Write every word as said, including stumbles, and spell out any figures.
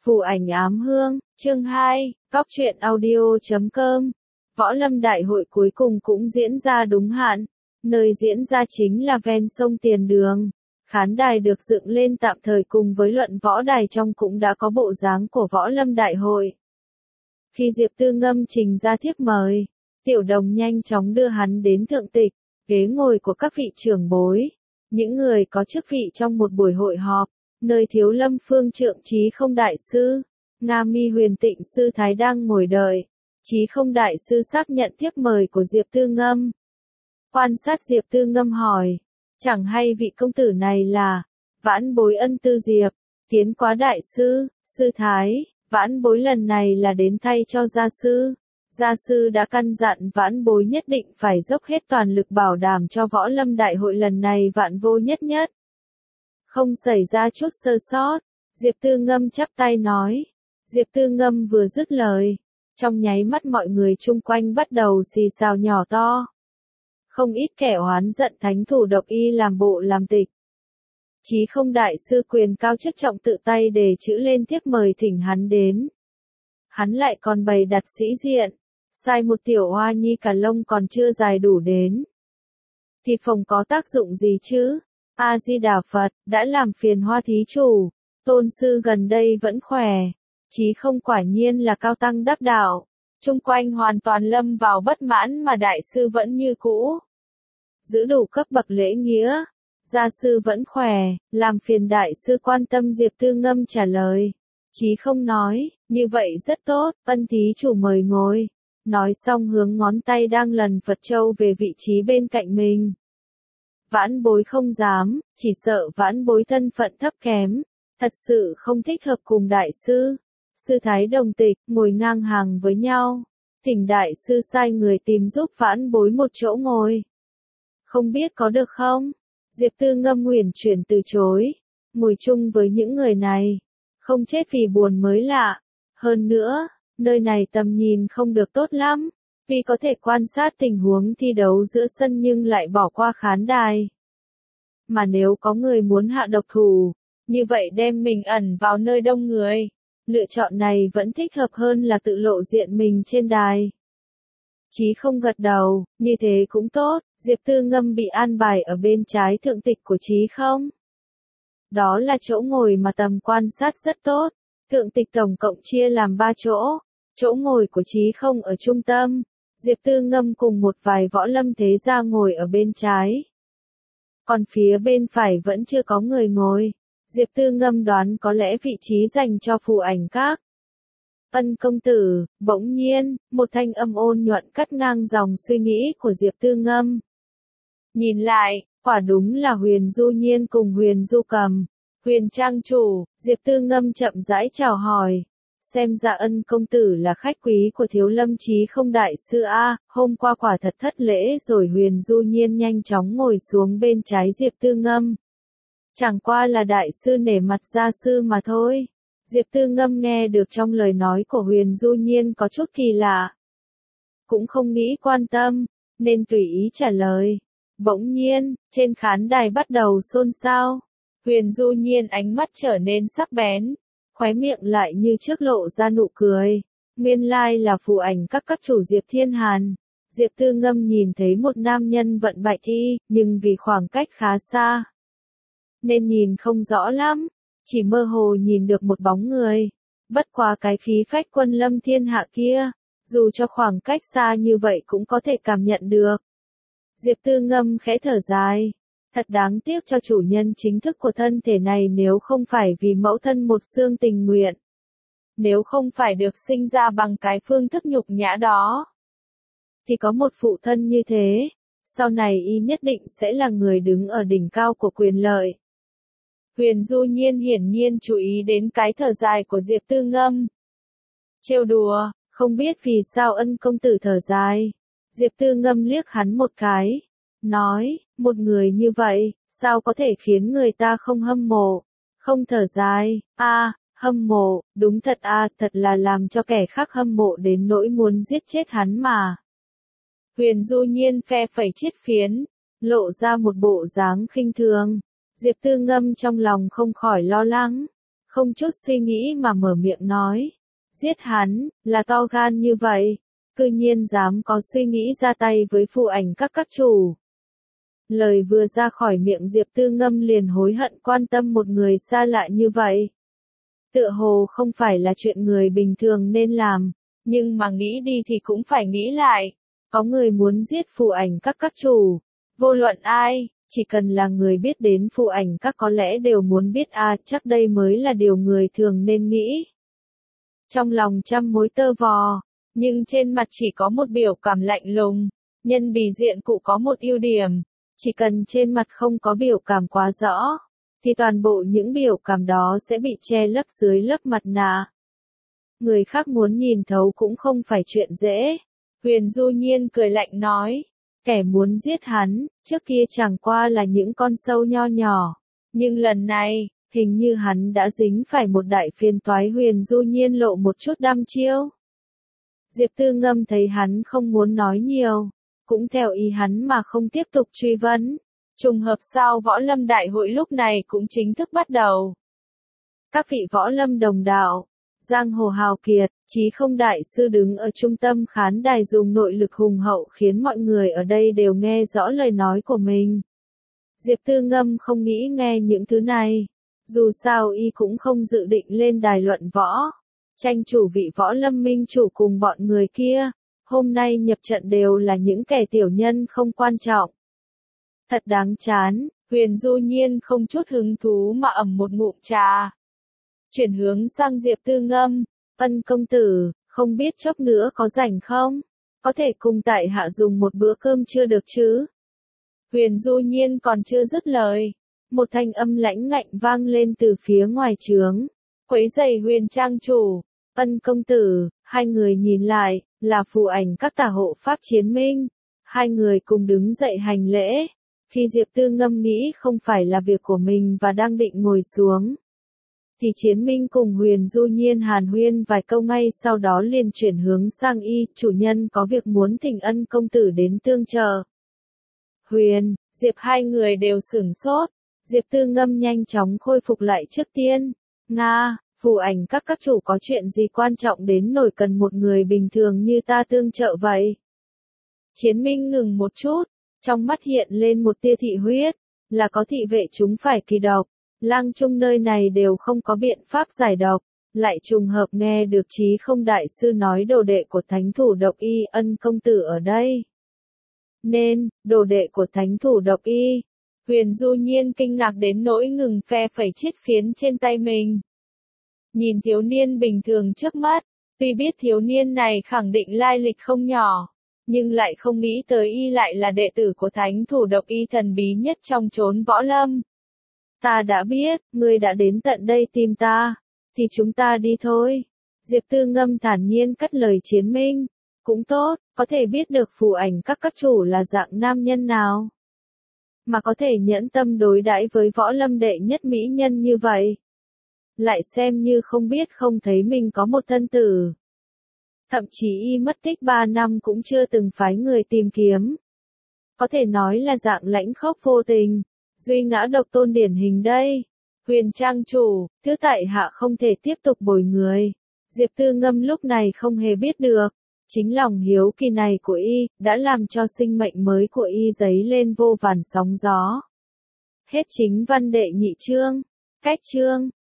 Phù ảnh ám hương, chương hai, Cóc truyện audio chấm com. Võ Lâm Đại hội cuối cùng cũng diễn ra đúng hạn. Nơi diễn ra chính là ven sông Tiền Đường. Khán đài được dựng lên tạm thời cùng với luận võ đài trong cũng đã có bộ dáng của Võ Lâm Đại hội. Khi Diệp Tư Ngâm trình ra thiếp mời, Tiểu Đồng nhanh chóng đưa hắn đến thượng tịch, ghế ngồi của các vị trưởng bối, những người có chức vị trong một buổi hội họp, nơi Thiếu Lâm Phương Trượng Chí Không Đại Sư, Nga Mi Huyền Tịnh Sư Thái đang ngồi đợi. Chí Không Đại Sư xác nhận thiếp mời của Diệp Tư Ngâm. Quan sát Diệp Tư Ngâm hỏi, chẳng hay vị công tử này là Vãn Bối Ân Tư Diệp, Kiến Quá Đại Sư, Sư Thái, Vãn Bối lần này là đến thay cho gia sư. Gia sư đã căn dặn Vãn Bối nhất định phải dốc hết toàn lực bảo đảm cho Võ Lâm Đại hội lần này vạn vô nhất nhất. Không xảy ra chút sơ sót, Diệp Tư Ngâm chắp tay nói. Diệp Tư Ngâm vừa dứt lời, trong nháy mắt mọi người chung quanh bắt đầu xì xào nhỏ to. Không ít kẻ oán giận thánh thủ độc y làm bộ làm tịch. Chí Không Đại Sư quyền cao chức trọng tự tay đề chữ lên thiếp mời thỉnh hắn đến. Hắn lại còn bày đặt sĩ diện, sai một tiểu hoa nhi cả lông còn chưa dài đủ đến. Thì phòng có tác dụng gì chứ? A-di-đà Phật, đã làm phiền Hoa thí chủ, tôn sư gần đây vẫn khỏe. Chí Không quả nhiên là cao tăng đắc đạo. Chung quanh hoàn toàn lâm vào bất mãn mà đại sư vẫn như cũ. Giữ đủ cấp bậc lễ nghĩa. Gia sư vẫn khỏe, làm phiền đại sư quan tâm. Diệp Tư Ngâm trả lời. Chí Không nói, như vậy rất tốt, Ân thí chủ mời ngồi. Nói xong hướng ngón tay đang lần Phật châu về vị trí bên cạnh mình. Vãn Bối không dám, chỉ sợ Vãn Bối thân phận thấp kém, thật sự không thích hợp cùng đại sư. Sư Thái đồng tịch, ngồi ngang hàng với nhau. Thỉnh đại sư sai người tìm giúp Vãn Bối một chỗ ngồi. Không biết có được không? Diệp Tư Ngâm nguyền chuyển từ chối. Ngồi chung với những người này, không chết vì buồn mới lạ. Hơn nữa, nơi này tầm nhìn không được tốt lắm, vì có thể quan sát tình huống thi đấu giữa sân nhưng lại bỏ qua khán đài. Mà nếu có người muốn hạ độc thủ, như vậy đem mình ẩn vào nơi đông người. Lựa chọn này vẫn thích hợp hơn là tự lộ diện mình trên đài. Chí Không gật đầu, như thế cũng tốt. Diệp Tư Ngâm bị an bài ở bên trái thượng tịch của Chí Không. Đó là chỗ ngồi mà tầm quan sát rất tốt. Thượng tịch tổng cộng chia làm ba chỗ. Chỗ ngồi của Chí Không ở trung tâm. Diệp Tư Ngâm cùng một vài võ lâm thế gia ngồi ở bên trái. Còn phía bên phải vẫn chưa có người ngồi. Diệp Tư Ngâm đoán có lẽ vị trí dành cho phù ảnh các. Ân công tử, bỗng nhiên, một thanh âm ôn nhuận cắt ngang dòng suy nghĩ của Diệp Tư Ngâm. Nhìn lại, quả đúng là Huyền Du Nhiên cùng Huyền Du Cầm. Huyền trang chủ, Diệp Tư Ngâm chậm rãi chào hỏi. Xem ra Ân công tử là khách quý của Thiếu Lâm Chí Không Đại Sư A, hôm qua quả thật thất lễ rồi. Huyền Du Nhiên nhanh chóng ngồi xuống bên trái Diệp Tư Ngâm. Chẳng qua là đại sư nể mặt gia sư mà thôi. Diệp Tư Ngâm nghe được trong lời nói của Huyền Du Nhiên có chút kỳ lạ. Cũng không nghĩ quan tâm, nên tùy ý trả lời. Bỗng nhiên, trên khán đài bắt đầu xôn xao. Huyền Du Nhiên ánh mắt trở nên sắc bén, khóe miệng lại như trước lộ ra nụ cười. Nguyên lai là phù ảnh các các chủ Diệp Thiên Hàn. Diệp Tư Ngâm nhìn thấy một nam nhân vận bạch y, nhưng vì khoảng cách khá xa, nên nhìn không rõ lắm, chỉ mơ hồ nhìn được một bóng người. Bất quá cái khí phách quân lâm thiên hạ kia, dù cho khoảng cách xa như vậy cũng có thể cảm nhận được. Diệp Tư Ngâm khẽ thở dài. Thật đáng tiếc cho chủ nhân chính thức của thân thể này, nếu không phải vì mẫu thân một xương tình nguyện. Nếu không phải được sinh ra bằng cái phương thức nhục nhã đó, thì có một phụ thân như thế, sau này y nhất định sẽ là người đứng ở đỉnh cao của quyền lợi. Huyền Du Nhiên hiển nhiên chú ý đến cái thở dài của Diệp Tư Ngâm. Trêu đùa, không biết vì sao Ân công tử thở dài. Diệp Tư Ngâm liếc hắn một cái, nói, một người như vậy, sao có thể khiến người ta không hâm mộ, không thở dài. A, à, hâm mộ, đúng thật a, à, thật là làm cho kẻ khác hâm mộ đến nỗi muốn giết chết hắn mà. Huyền Du Nhiên phe phẩy chiếc phiến, lộ ra một bộ dáng khinh thường. Diệp Tư Ngâm trong lòng không khỏi lo lắng. không chút suy nghĩ mà mở miệng nói. Giết hắn, là to gan như vậy, cư nhiên dám có suy nghĩ ra tay với phù ảnh các các chủ. Lời vừa ra khỏi miệng Diệp Tư Ngâm liền hối hận quan tâm một người xa lạ như vậy. Tựa hồ không phải là chuyện người bình thường nên làm, nhưng mà nghĩ đi thì cũng phải nghĩ lại. Có người muốn giết phù ảnh các các chủ, vô luận ai, chỉ cần là người biết đến phù ảnh các có lẽ đều muốn biết à, chắc đây mới là điều người thường nên nghĩ. Trong lòng trăm mối tơ vò, nhưng trên mặt chỉ có một biểu cảm lạnh lùng, nhân bì diện cụ có một ưu điểm, chỉ cần trên mặt không có biểu cảm quá rõ, thì toàn bộ những biểu cảm đó sẽ bị che lấp dưới lớp mặt nạ. Người khác muốn nhìn thấu cũng không phải chuyện dễ. Huyền Du Nhiên cười lạnh nói, kẻ muốn giết hắn, trước kia chẳng qua là những con sâu nho nhỏ, nhưng lần này, hình như hắn đã dính phải một đại phiền toái. Huyền Du Nhiên lộ một chút đăm chiêu. Diệp Tư Ngâm thấy hắn không muốn nói nhiều, cũng theo ý hắn mà không tiếp tục truy vấn. Trùng hợp sao võ lâm đại hội lúc này cũng chính thức bắt đầu. Các vị võ lâm đồng đạo, giang hồ hào kiệt, Chí Không đại sư đứng ở trung tâm khán đài dùng nội lực hùng hậu khiến mọi người ở đây đều nghe rõ lời nói của mình. Diệp Tư Ngâm không nghĩ nghe những thứ này, dù sao y cũng không dự định lên đài luận võ, tranh chủ vị võ lâm minh chủ cùng bọn người kia, hôm nay nhập trận đều là những kẻ tiểu nhân không quan trọng. Thật đáng chán, Huyền Du Nhiên không chút hứng thú mà ẩm một ngụm trà. Chuyển hướng sang Diệp Tư Ngâm, Ân công tử, không biết chốc nữa có rảnh không? Có thể cùng tại hạ dùng một bữa cơm chưa được chứ? Huyền Du Nhiên còn chưa dứt lời, một thanh âm lãnh ngạnh vang lên từ phía ngoài trướng. Quấy rầy Huyền trang chủ, Ân công tử, hai người nhìn lại, là phù ảnh các tà hộ pháp Chiến Minh. Hai người cùng đứng dậy hành lễ. Khi Diệp Tư Ngâm nghĩ không phải là việc của mình và đang định ngồi xuống, thì Chiến Minh cùng Huyền Du Nhiên hàn huyên vài câu, ngay sau đó liền chuyển hướng sang y, chủ nhân có việc muốn thỉnh Ân công tử đến tương trợ. Huyền, Diệp hai người đều sửng sốt, Diệp Tư Ngâm nhanh chóng khôi phục lại trước tiên. Nga, phù ảnh các các chủ có chuyện gì quan trọng đến nổi cần một người bình thường như ta tương trợ vậy? Chiến Minh ngừng một chút, trong mắt hiện lên một tia thị huyết, là có thị vệ chúng phải kỳ độc. Lang Trung nơi này đều không có biện pháp giải độc, lại trùng hợp nghe được Chí Không đại sư nói đồ đệ của thánh thủ độc y Ân công tử ở đây. Nên, đồ đệ của thánh thủ độc y. Huyền Du Nhiên kinh ngạc đến nỗi ngừng phe phẩy chiếc phiến trên tay mình. Nhìn thiếu niên bình thường trước mắt, tuy biết thiếu niên này khẳng định lai lịch không nhỏ, nhưng lại không nghĩ tới y lại là đệ tử của thánh thủ độc y thần bí nhất trong chốn võ lâm. Ta đã biết, ngươi đã đến tận đây tìm ta, thì chúng ta đi thôi. Diệp Tư Ngâm thản nhiên cất lời Chiến Minh. Cũng tốt, có thể biết được phù ảnh các các chủ là dạng nam nhân nào, mà có thể nhẫn tâm đối đãi với võ lâm đệ nhất mỹ nhân như vậy. Lại xem như không biết không thấy mình có một thân tử. Thậm chí y mất tích ba năm cũng chưa từng phái người tìm kiếm. Có thể nói là dạng lãnh khốc vô tình, duy ngã độc tôn điển hình đây. Huyền trang chủ, thứ tại hạ không thể tiếp tục bồi người. Diệp Tư Ngâm lúc này không hề biết được, chính lòng hiếu kỳ này của y, đã làm cho sinh mệnh mới của y dấy lên vô vàn sóng gió. Hết chính văn đệ nhị chương. Cách chương.